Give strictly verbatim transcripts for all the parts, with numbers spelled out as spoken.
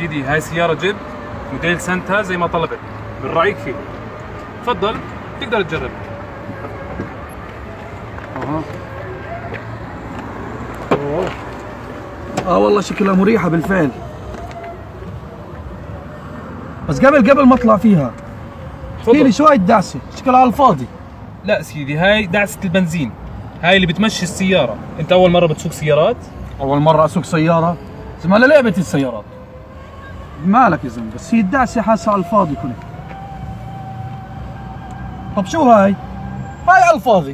سيدي هاي سيارة جيب موديل سانتا زي ما طلبت، من رأيك فيه؟ تفضل تقدر تجرب. اها اوه اه والله شكلها مريحة بالفعل، بس قبل قبل ما اطلع فيها احكي لي شو هاي الدعسة؟ شكلها على الفاضي. لا سيدي هاي دعسة البنزين، هاي اللي بتمشي السيارة. انت أول مرة بتسوق سيارات؟ أول مرة أسوق سيارة؟ زلمة لعبة السيارات. مالك يا زلمة، بس هي الدعسة حاسة على الفاضي كلها. طب شو هاي؟ هاي على الفاضي.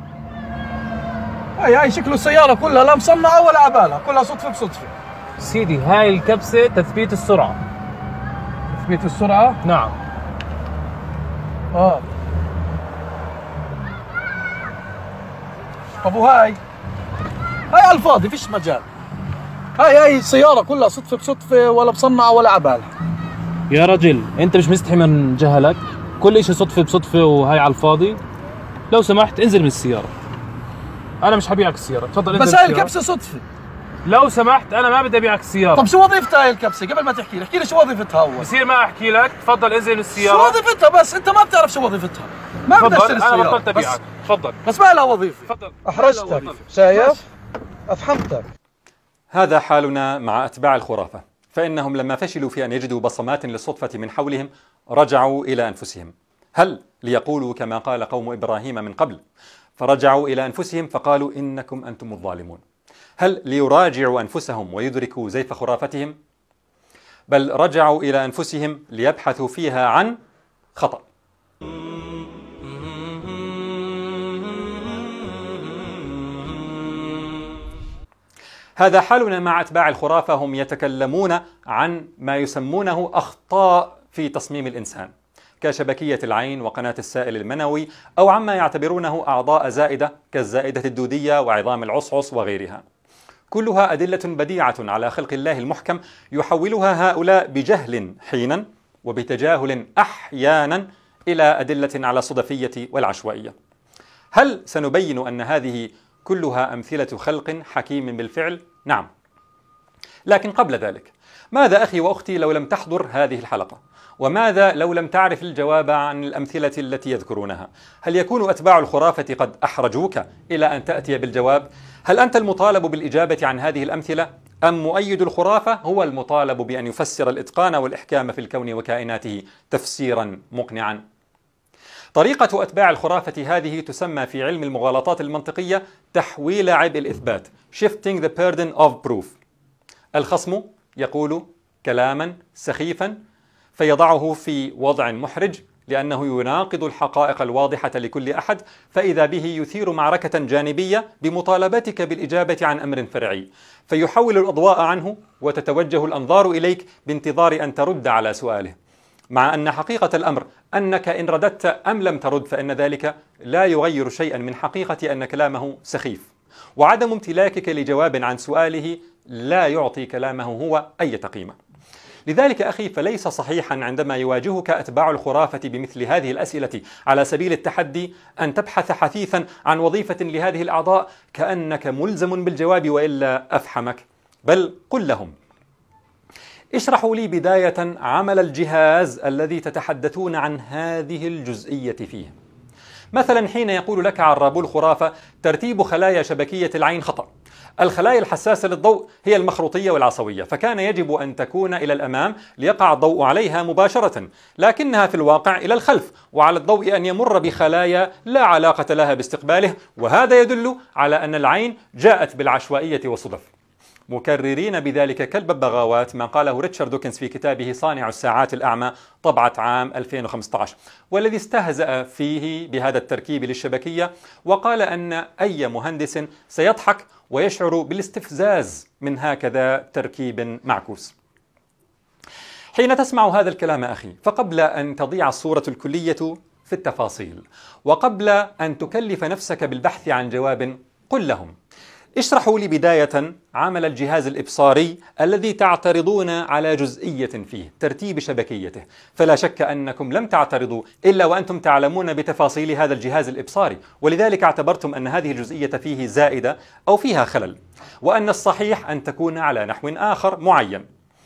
هاي هاي شكله السيارة كلها لا مصنعة ولا عبالة، كلها صدفة بصدفة. سيدي هاي الكبسة تثبيت السرعة. تثبيت السرعة؟ نعم. اه طب وهاي؟ هاي على الفاضي فيش مجال. هاي هاي السيارة كلها صدفة بصدفة ولا مصنعة ولا عبالة. يا رجل انت مش مستحي من جهلك؟ كل اشي صدفة بصدفة وهاي على الفاضي؟ لو سمحت انزل من السيارة. انا مش حبيعك السيارة، تفضل انزل. بس هاي الكبسة صدفة. لو سمحت انا ما بدي ابيعك السيارة. طب شو وظيفتها هاي الكبسة؟ قبل ما تحكي لي احكي لي شو وظيفتها اول. بصير ما احكي لك؟ تفضل انزل من السيارة. شو وظيفتها بس؟ انت ما بتعرف شو وظيفتها. ما بدي اشتري السيارة. انا بطلت ابيعك، تفضل. بس ما لها وظيفة. تفضل. احرجتك، شايف؟ افحمتك. هذا حالنا مع أتباع الخرافة، فإنهم لما فشلوا في أن يجدوا بصمات للصدفة من حولهم رجعوا إلى أنفسهم. هل ليقولوا كما قال قوم إبراهيم من قبل فرجعوا إلى أنفسهم فقالوا إنكم أنتم الظالمون؟ هل ليراجعوا أنفسهم ويدركوا زيف خرافتهم؟ بل رجعوا إلى أنفسهم ليبحثوا فيها عن خطأ. هذا حالنا مع أتباع الخرافة، هم يتكلمون عن ما يسمونه أخطاء في تصميم الإنسان كشبكية العين وقناة السائل المنوي، أو عما يعتبرونه أعضاء زائدة كالزائدة الدودية وعظام العصعص وغيرها. كلها أدلة بديعة على خلق الله المحكم يحولها هؤلاء بجهل حينا وبتجاهل أحيانا إلى أدلة على الصدفية والعشوائية. هل سنبين أن هذه كلها أمثلة خلق حكيم بالفعل؟ نعم. لكن قبل ذلك، ماذا أخي وأختي لو لم تحضر هذه الحلقة؟ وماذا لو لم تعرف الجواب عن الأمثلة التي يذكرونها؟ هل يكون أتباع الخرافة قد أحرجوك إلى أن تأتي بالجواب؟ هل أنت المطالب بالإجابة عن هذه الأمثلة؟ أم مؤيد الخرافة هو المطالب بأن يفسر الإتقان والإحكام في الكون وكائناته تفسيرا مقنعا؟ طريقة أتباع الخرافة هذه تسمى في علم المغالطات المنطقية تحويل عبء الإثبات shifting the burden of proof. الخصم يقول كلاما سخيفا فيضعه في وضع محرج لأنه يناقض الحقائق الواضحة لكل أحد، فإذا به يثير معركة جانبية بمطالبتك بالإجابة عن أمر فرعي، فيحول الأضواء عنه وتتوجه الأنظار إليك بانتظار أن ترد على سؤاله، مع أن حقيقة الأمر أنك إن رددت أم لم ترد فإن ذلك لا يغير شيئا من حقيقة أن كلامه سخيف، وعدم امتلاكك لجواب عن سؤاله لا يعطي كلامه هو أي قيمة. لذلك أخي فليس صحيحا عندما يواجهك أتباع الخرافة بمثل هذه الأسئلة على سبيل التحدي أن تبحث حثيثا عن وظيفة لهذه الأعضاء كأنك ملزم بالجواب وإلا أفحمك، بل قل لهم: اشرحوا لي بداية عمل الجهاز الذي تتحدثون عن هذه الجزئية فيه. مثلا حين يقول لك عرابو الخرافة ترتيب خلايا شبكية العين خطأ، الخلايا الحساسة للضوء هي المخروطية والعصوية، فكان يجب أن تكون إلى الأمام ليقع الضوء عليها مباشرة، لكنها في الواقع إلى الخلف، وعلى الضوء أن يمر بخلايا لا علاقة لها باستقباله، وهذا يدل على أن العين جاءت بالعشوائية والصدف، مكررين بذلك كالببغاوات ما قاله ريتشارد دوكنز في كتابه صانع الساعات الأعمى طبعة عام ألفين وخمسة عشر، والذي استهزأ فيه بهذا التركيب للشبكية، وقال أن أي مهندس سيضحك ويشعر بالاستفزاز من هكذا تركيب معكوس. حين تسمع هذا الكلام أخي، فقبل أن تضيع الصورة الكلية في التفاصيل، وقبل أن تكلف نفسك بالبحث عن جواب، قل لهم: اشرحوا لي بداية عمل الجهاز الإبصاري الذي تعترضون على جزئية فيه، ترتيب شبكيته، فلا شك أنكم لم تعترضوا إلا وأنتم تعلمون بتفاصيل هذا الجهاز الإبصاري، ولذلك اعتبرتم أن هذه الجزئية فيه زائدة أو فيها خلل، وأن الصحيح أن تكون على نحو آخر معين.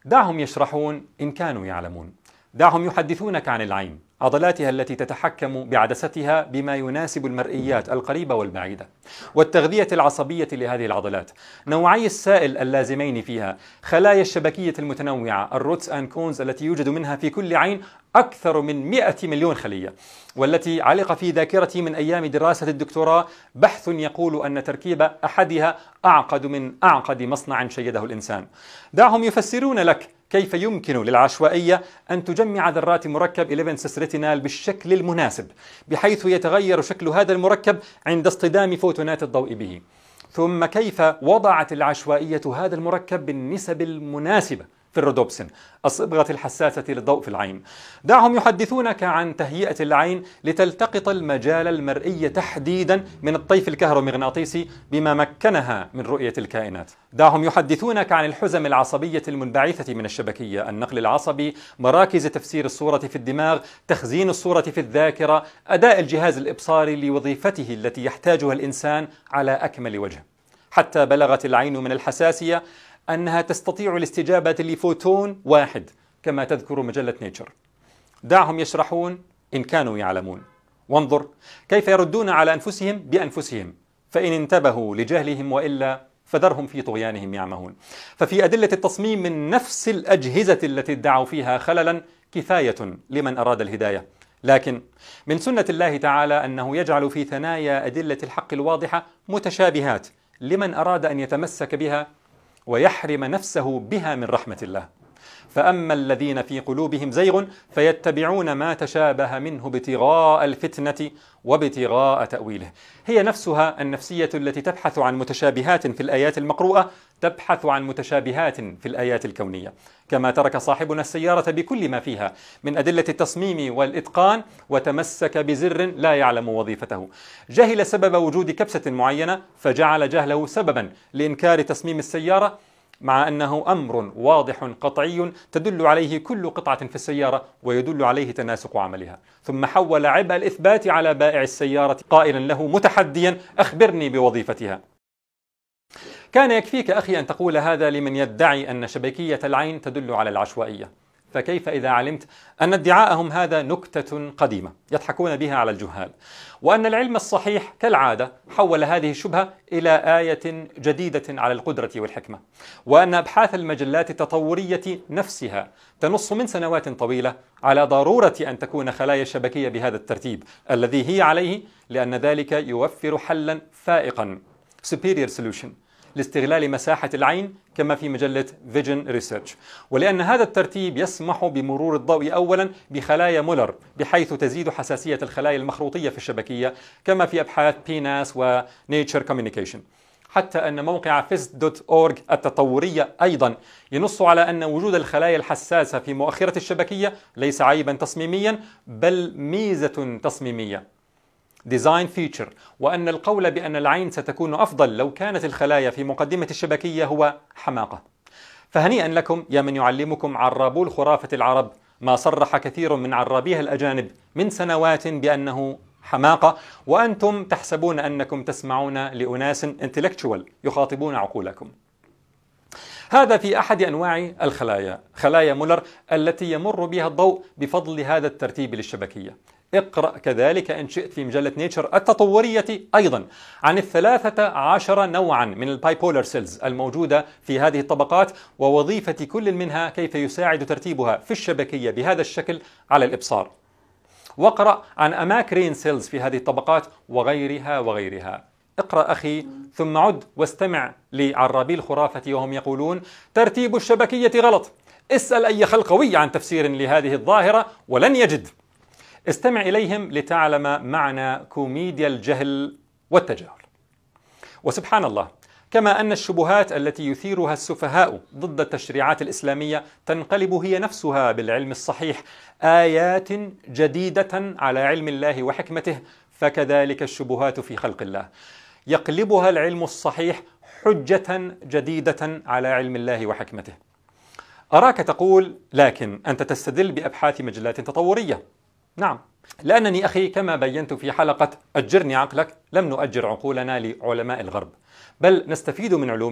دعهم يشرحون إن كانوا يعلمون. دعهم يحدثونك عن العين، عضلاتها التي تتحكم بعدستها بما يناسب المرئيات القريبة والبعيدة، والتغذية العصبية لهذه العضلات، نوعي السائل اللازمين فيها، خلايا الشبكية المتنوعة الروتس أند كونز التي يوجد منها في كل عين أكثر من مئة مليون خلية، والتي علق في ذاكرتي من أيام دراسة الدكتوراه بحث يقول أن تركيب أحدها أعقد من أعقد مصنع شيده الإنسان. دعهم يفسرون لك كيف يمكن للعشوائية أن تجمع ذرات مركب إحدى عشر سيس ريتينال بالشكل المناسب، بحيث يتغير شكل هذا المركب عند اصطدام فوتونات الضوء به، ثم كيف وضعت العشوائية هذا المركب بالنسب المناسبة في الرودوبسين، الصبغة الحساسة للضوء في العين. دعهم يحدثونك عن تهيئة العين لتلتقط المجال المرئي تحديدا من الطيف الكهرومغناطيسي بما مكنها من رؤية الكائنات. دعهم يحدثونك عن الحزم العصبية المنبعثة من الشبكية، النقل العصبي، مراكز تفسير الصورة في الدماغ، تخزين الصورة في الذاكرة، أداء الجهاز الإبصاري لوظيفته التي يحتاجها الإنسان على أكمل وجه، حتى بلغت العين من الحساسية أنها تستطيع الاستجابة لفوتون واحد كما تذكر مجلة نيتشر. دعهم يشرحون إن كانوا يعلمون، وانظر كيف يردون على أنفسهم بأنفسهم، فإن انتبهوا لجهلهم وإلا فذرهم في طغيانهم يعمهون. ففي أدلة التصميم من نفس الأجهزة التي ادعوا فيها خللا كفاية لمن أراد الهداية، لكن من سنة الله تعالى أنه يجعل في ثنايا أدلة الحق الواضحة متشابهات لمن أراد أن يتمسك بها ويحرم نفسه بها من رحمة الله. فأما الذين في قلوبهم زيغ فيتبعون ما تشابه منه ابتغاء الفتنة وابتغاء تأويله. هي نفسها النفسية التي تبحث عن متشابهات في الآيات المقروءة تبحث عن متشابهات في الآيات الكونية، كما ترك صاحبنا السيارة بكل ما فيها من أدلة التصميم والإتقان وتمسك بزر لا يعلم وظيفته. جهل سبب وجود كبسة معينة فجعل جهله سببا لإنكار تصميم السيارة، مع أنه أمر واضح قطعي تدل عليه كل قطعة في السيارة ويدل عليه تناسق عملها، ثم حول عبء الإثبات على بائع السيارة قائلا له متحديا أخبرني بوظيفتها. كان يكفيك أخي أن تقول هذا لمن يدعي أن شبكية العين تدل على العشوائية، فكيف إذا علمت أن ادعاءهم هذا نكتة قديمة يضحكون بها على الجهال، وأن العلم الصحيح كالعادة حول هذه الشبهة إلى آية جديدة على القدرة والحكمة، وأن أبحاث المجلات التطورية نفسها تنص من سنوات طويلة على ضرورة أن تكون خلايا الشبكية بهذا الترتيب الذي هي عليه، لأن ذلك يوفر حلا فائقا superior solution لاستغلال مساحة العين كما في مجلة فيجن ريسيرش، ولأن هذا الترتيب يسمح بمرور الضوء أولا بخلايا مولر بحيث تزيد حساسية الخلايا المخروطية في الشبكية كما في أبحاث بيناس ونيتشر كوميونيكيشن، حتى أن موقع فيست دوت أورج التطورية أيضا ينص على أن وجود الخلايا الحساسة في مؤخرة الشبكية ليس عيبا تصميميا بل ميزة تصميمية ديزاين فيتشر، وأن القول بأن العين ستكون أفضل لو كانت الخلايا في مقدمة الشبكية هو حماقة. فهنيئا لكم يا من يعلمكم عرابو الخرافة العرب ما صرح كثير من عرابيها الأجانب من سنوات بأنه حماقة، وأنتم تحسبون أنكم تسمعون لأناس انتلكتشوال يخاطبون عقولكم. هذا في أحد أنواع الخلايا، خلايا مولر التي يمر بها الضوء بفضل هذا الترتيب للشبكية. اقرأ كذلك إن شئت في مجلة نيتشر التطورية أيضا عن الثلاثة عشر نوعا من البايبولر سيلز الموجودة في هذه الطبقات ووظيفة كل منها كيف يساعد ترتيبها في الشبكية بهذا الشكل على الإبصار. واقرأ عن أماكرين سيلز في هذه الطبقات وغيرها وغيرها. اقرأ أخي ثم عد واستمع لعرابي الخرافة وهم يقولون ترتيب الشبكية غلط، اسأل أي خلقوي عن تفسير لهذه الظاهرة ولن يجد. استمع إليهم لتعلم معنى كوميديا الجهل والتجاهل. وسبحان الله، كما أن الشبهات التي يثيرها السفهاء ضد التشريعات الإسلامية تنقلب هي نفسها بالعلم الصحيح آيات جديدة على علم الله وحكمته، فكذلك الشبهات في خلق الله يقلبها العلم الصحيح حجة جديدة على علم الله وحكمته. أراك تقول لكن أنت تستدل بأبحاث مجلات تطورية. نعم، لأنني أخي كما بينت في حلقة أجرني عقلك لم نؤجر عقولنا لعلماء الغرب، بل نستفيد من علومهم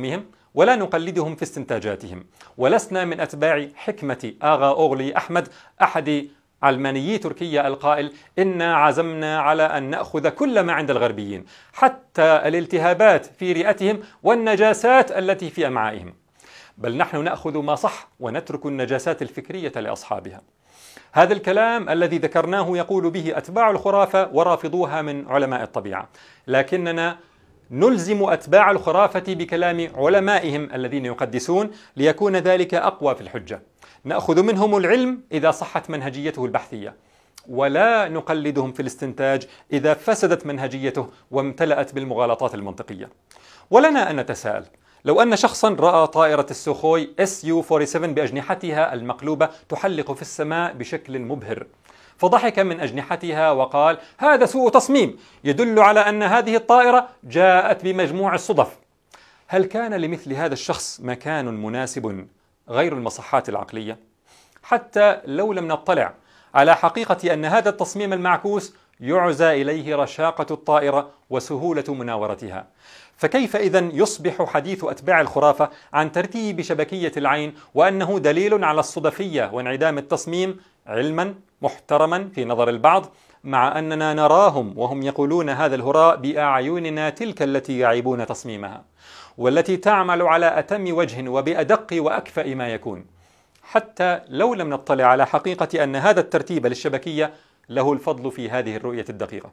ولا نقلدهم في استنتاجاتهم، ولسنا من أتباع حكمة آغا أوغلي أحمد أحد علمانيي تركيا القائل: إنا عزمنا على أن نأخذ كل ما عند الغربيين حتى الالتهابات في رئتهم والنجاسات التي في أمعائهم، بل نحن نأخذ ما صح ونترك النجاسات الفكرية لأصحابها. هذا الكلام الذي ذكرناه يقول به أتباع الخرافة ورافضوها من علماء الطبيعة، لكننا نلزم أتباع الخرافة بكلام علمائهم الذين يقدسون ليكون ذلك أقوى في الحجة. نأخذ منهم العلم إذا صحت منهجيته البحثية، ولا نقلدهم في الاستنتاج إذا فسدت منهجيته وامتلأت بالمغالطات المنطقية. ولنا أن نتساءل: لو أن شخصا رأى طائرة السوخوي إس يو سبعة وأربعين بأجنحتها المقلوبة تحلق في السماء بشكل مبهر، فضحك من أجنحتها وقال: هذا سوء تصميم يدل على أن هذه الطائرة جاءت بمجموع الصدف، هل كان لمثل هذا الشخص مكان مناسب غير المصحات العقلية؟ حتى لو لم نطلع على حقيقة أن هذا التصميم المعكوس يعزى إليه رشاقة الطائرة وسهولة مناورتها، فكيف إذن يصبح حديث أتباع الخرافة عن ترتيب شبكية العين وأنه دليل على الصدفية وانعدام التصميم علما محترما في نظر البعض، مع أننا نراهم وهم يقولون هذا الهراء بأعيننا تلك التي يعيبون تصميمها، والتي تعمل على أتم وجه وبأدق وأكفأ ما يكون، حتى لو لم نطلع على حقيقة أن هذا الترتيب للشبكية له الفضل في هذه الرؤية الدقيقة.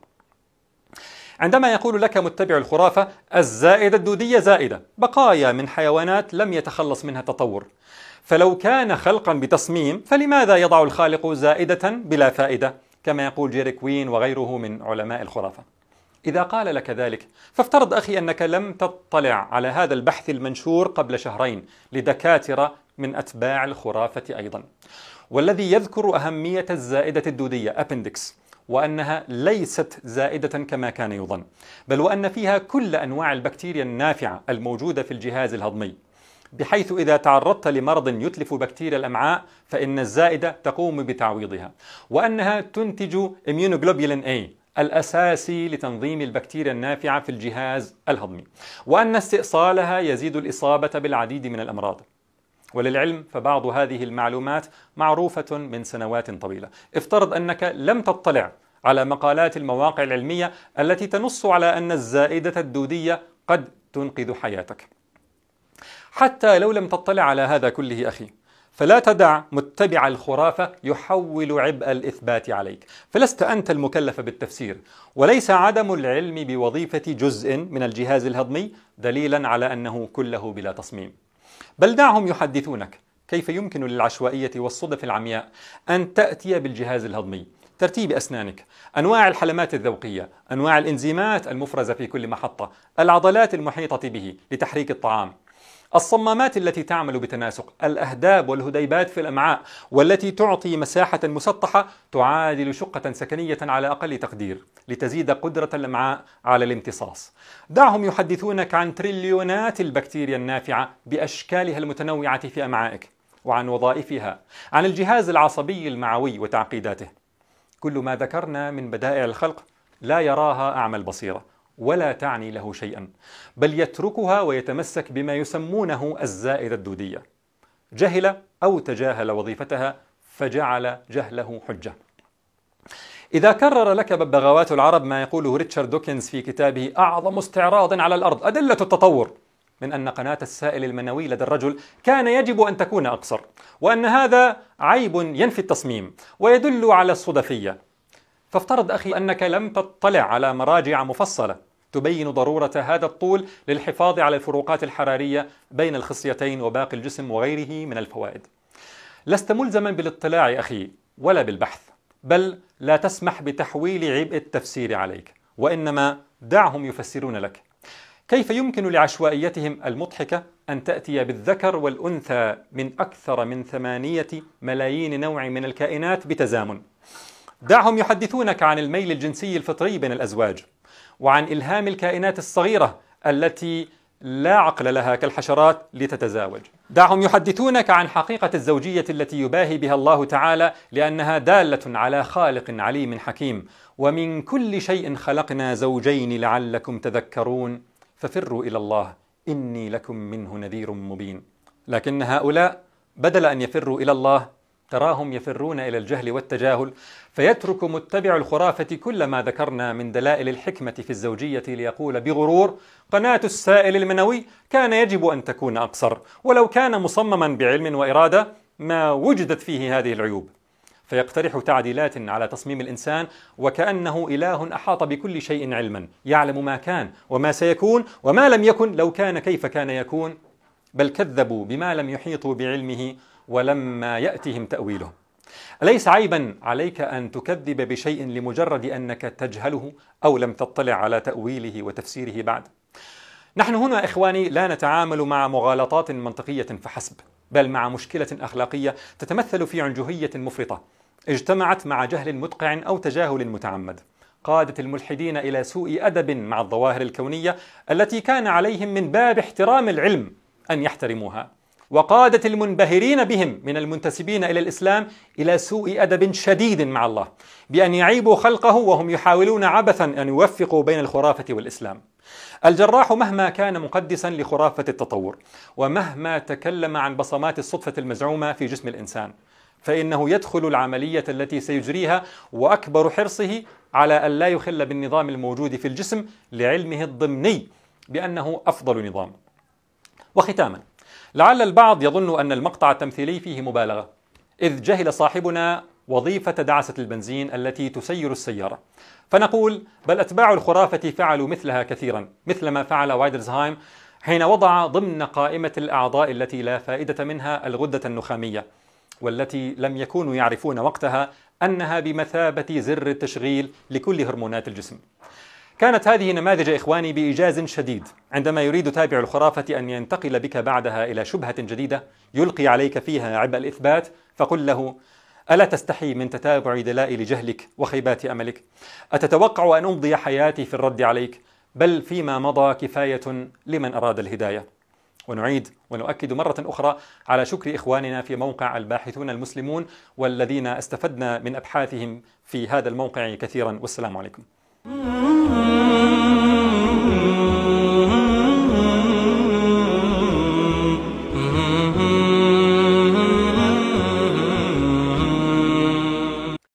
عندما يقول لك متبع الخرافة الزائدة الدودية زائدة، بقايا من حيوانات لم يتخلص منها التطور، فلو كان خلقا بتصميم فلماذا يضع الخالق زائدة بلا فائدة كما يقول جيري كوين وغيره من علماء الخرافة؟ إذا قال لك ذلك فافترض أخي أنك لم تطلع على هذا البحث المنشور قبل شهرين لدكاترة من أتباع الخرافة أيضا، والذي يذكر أهمية الزائدة الدودية أبندكس، وأنها ليست زائدة كما كان يظن، بل وأن فيها كل أنواع البكتيريا النافعة الموجودة في الجهاز الهضمي، بحيث إذا تعرضت لمرض يتلف بكتيريا الأمعاء فإن الزائدة تقوم بتعويضها، وأنها تنتج إميونوغلوبولين A الأساسي لتنظيم البكتيريا النافعة في الجهاز الهضمي، وأن استئصالها يزيد الإصابة بالعديد من الأمراض. وللعلم فبعض هذه المعلومات معروفة من سنوات طويلة. افترض أنك لم تطلع على مقالات المواقع العلمية التي تنص على أن الزائدة الدودية قد تنقذ حياتك. حتى لو لم تطلع على هذا كله أخي، فلا تدع متبع الخرافة يحول عبء الإثبات عليك، فلست أنت المكلف بالتفسير، وليس عدم العلم بوظيفة جزء من الجهاز الهضمي دليلا على أنه كله بلا تصميم، بل دعهم يحدثونك كيف يمكن للعشوائية والصدف العمياء أن تأتي بالجهاز الهضمي، ترتيب أسنانك، أنواع الحلمات الذوقية، أنواع الإنزيمات المفرزة في كل محطة، العضلات المحيطة به لتحريك الطعام، الصمامات التي تعمل بتناسق، الأهداب والهديبات في الأمعاء والتي تعطي مساحة مسطحة تعادل شقة سكنية على أقل تقدير لتزيد قدرة الأمعاء على الامتصاص. دعهم يحدثونك عن تريليونات البكتيريا النافعة بأشكالها المتنوعة في أمعائك وعن وظائفها، عن الجهاز العصبي المعوي وتعقيداته. كل ما ذكرنا من بدائع الخلق لا يراها أعمى البصيرة ولا تعني له شيئا، بل يتركها ويتمسك بما يسمونه الزائدة الدودية. جهل أو تجاهل وظيفتها فجعل جهله حجة. إذا كرر لك ببغاوات العرب ما يقوله ريتشارد دوكنز في كتابه أعظم استعراض على الأرض أدلة التطور، من أن قناة السائل المنوي لدى الرجل كان يجب أن تكون أقصر، وأن هذا عيب ينفي التصميم ويدل على الصدفية، فافترض أخي أنك لم تطلع على مراجع مفصلة تبين ضرورة هذا الطول للحفاظ على الفروقات الحرارية بين الخصيتين وباقي الجسم وغيره من الفوائد. لست ملزما بالاطلاع أخي ولا بالبحث، بل لا تسمح بتحويل عبء التفسير عليك، وإنما دعهم يفسرون لك. كيف يمكن لعشوائيتهم المضحكة أن تأتي بالذكر والأنثى من أكثر من ثمانية ملايين نوع من الكائنات بتزامن؟ دعهم يحدثونك عن الميل الجنسي الفطري بين الأزواج، وعن إلهام الكائنات الصغيرة التي لا عقل لها كالحشرات لتتزاوج. دعهم يحدثونك عن حقيقة الزوجية التي يباهي بها الله تعالى لأنها دالة على خالق عليم حكيم. ومن كل شيء خلقنا زوجين لعلكم تذكرون ففروا إلى الله إني لكم منه نذير مبين. لكن هؤلاء بدل أن يفروا إلى الله تراهم يفرون إلى الجهل والتجاهل، فيترك متبع الخرافة كل ما ذكرنا من دلائل الحكمة في الزوجية ليقول بغرور: قناة السائل المنوي كان يجب أن تكون أقصر، ولو كان مصمما بعلم وإرادة ما وجدت فيه هذه العيوب. فيقترح تعديلات على تصميم الإنسان وكأنه إله أحاط بكل شيء علما، يعلم ما كان وما سيكون وما لم يكن لو كان كيف كان يكون، بل كذبوا بما لم يحيطوا بعلمه ولما يأتهم تأويله. أليس عيبا عليك أن تكذب بشيء لمجرد أنك تجهله أو لم تطلع على تأويله وتفسيره بعد؟ نحن هنا إخواني لا نتعامل مع مغالطات منطقية فحسب، بل مع مشكلة أخلاقية تتمثل في عنجهية مفرطة اجتمعت مع جهل مدقع أو تجاهل متعمد، قادت الملحدين إلى سوء أدب مع الظواهر الكونية التي كان عليهم من باب احترام العلم أن يحترموها، وقادت المنبهرين بهم من المنتسبين إلى الإسلام إلى سوء أدب شديد مع الله بأن يعيبوا خلقه وهم يحاولون عبثا أن يوفقوا بين الخرافة والإسلام. الجراح مهما كان مقدسا لخرافة التطور، ومهما تكلم عن بصمات الصدفة المزعومة في جسم الإنسان، فإنه يدخل العملية التي سيجريها وأكبر حرصه على أن لا يخل بالنظام الموجود في الجسم لعلمه الضمني بأنه أفضل نظام. وختاما، لعل البعض يظن أن المقطع التمثيلي فيه مبالغة، إذ جهل صاحبنا وظيفة دعسة البنزين التي تسير السيارة، فنقول بل أتباع الخرافة فعلوا مثلها كثيرا، مثل ما فعل وايدرزهايم حين وضع ضمن قائمة الأعضاء التي لا فائدة منها الغدة النخامية، والتي لم يكونوا يعرفون وقتها أنها بمثابة زر التشغيل لكل هرمونات الجسم. كانت هذه نماذج إخواني بإيجاز شديد عندما يريد تابع الخرافة أن ينتقل بك بعدها إلى شبهة جديدة يلقي عليك فيها عبء الإثبات، فقل له: ألا تستحي من تتابع دلائل جهلك وخيبات أملك؟ أتتوقع أن أمضي حياتي في الرد عليك؟ بل فيما مضى كفاية لمن أراد الهداية. ونعيد ونؤكد مرة أخرى على شكر إخواننا في موقع الباحثون المسلمون والذين استفدنا من أبحاثهم في هذا الموقع كثيرا، والسلام عليكم.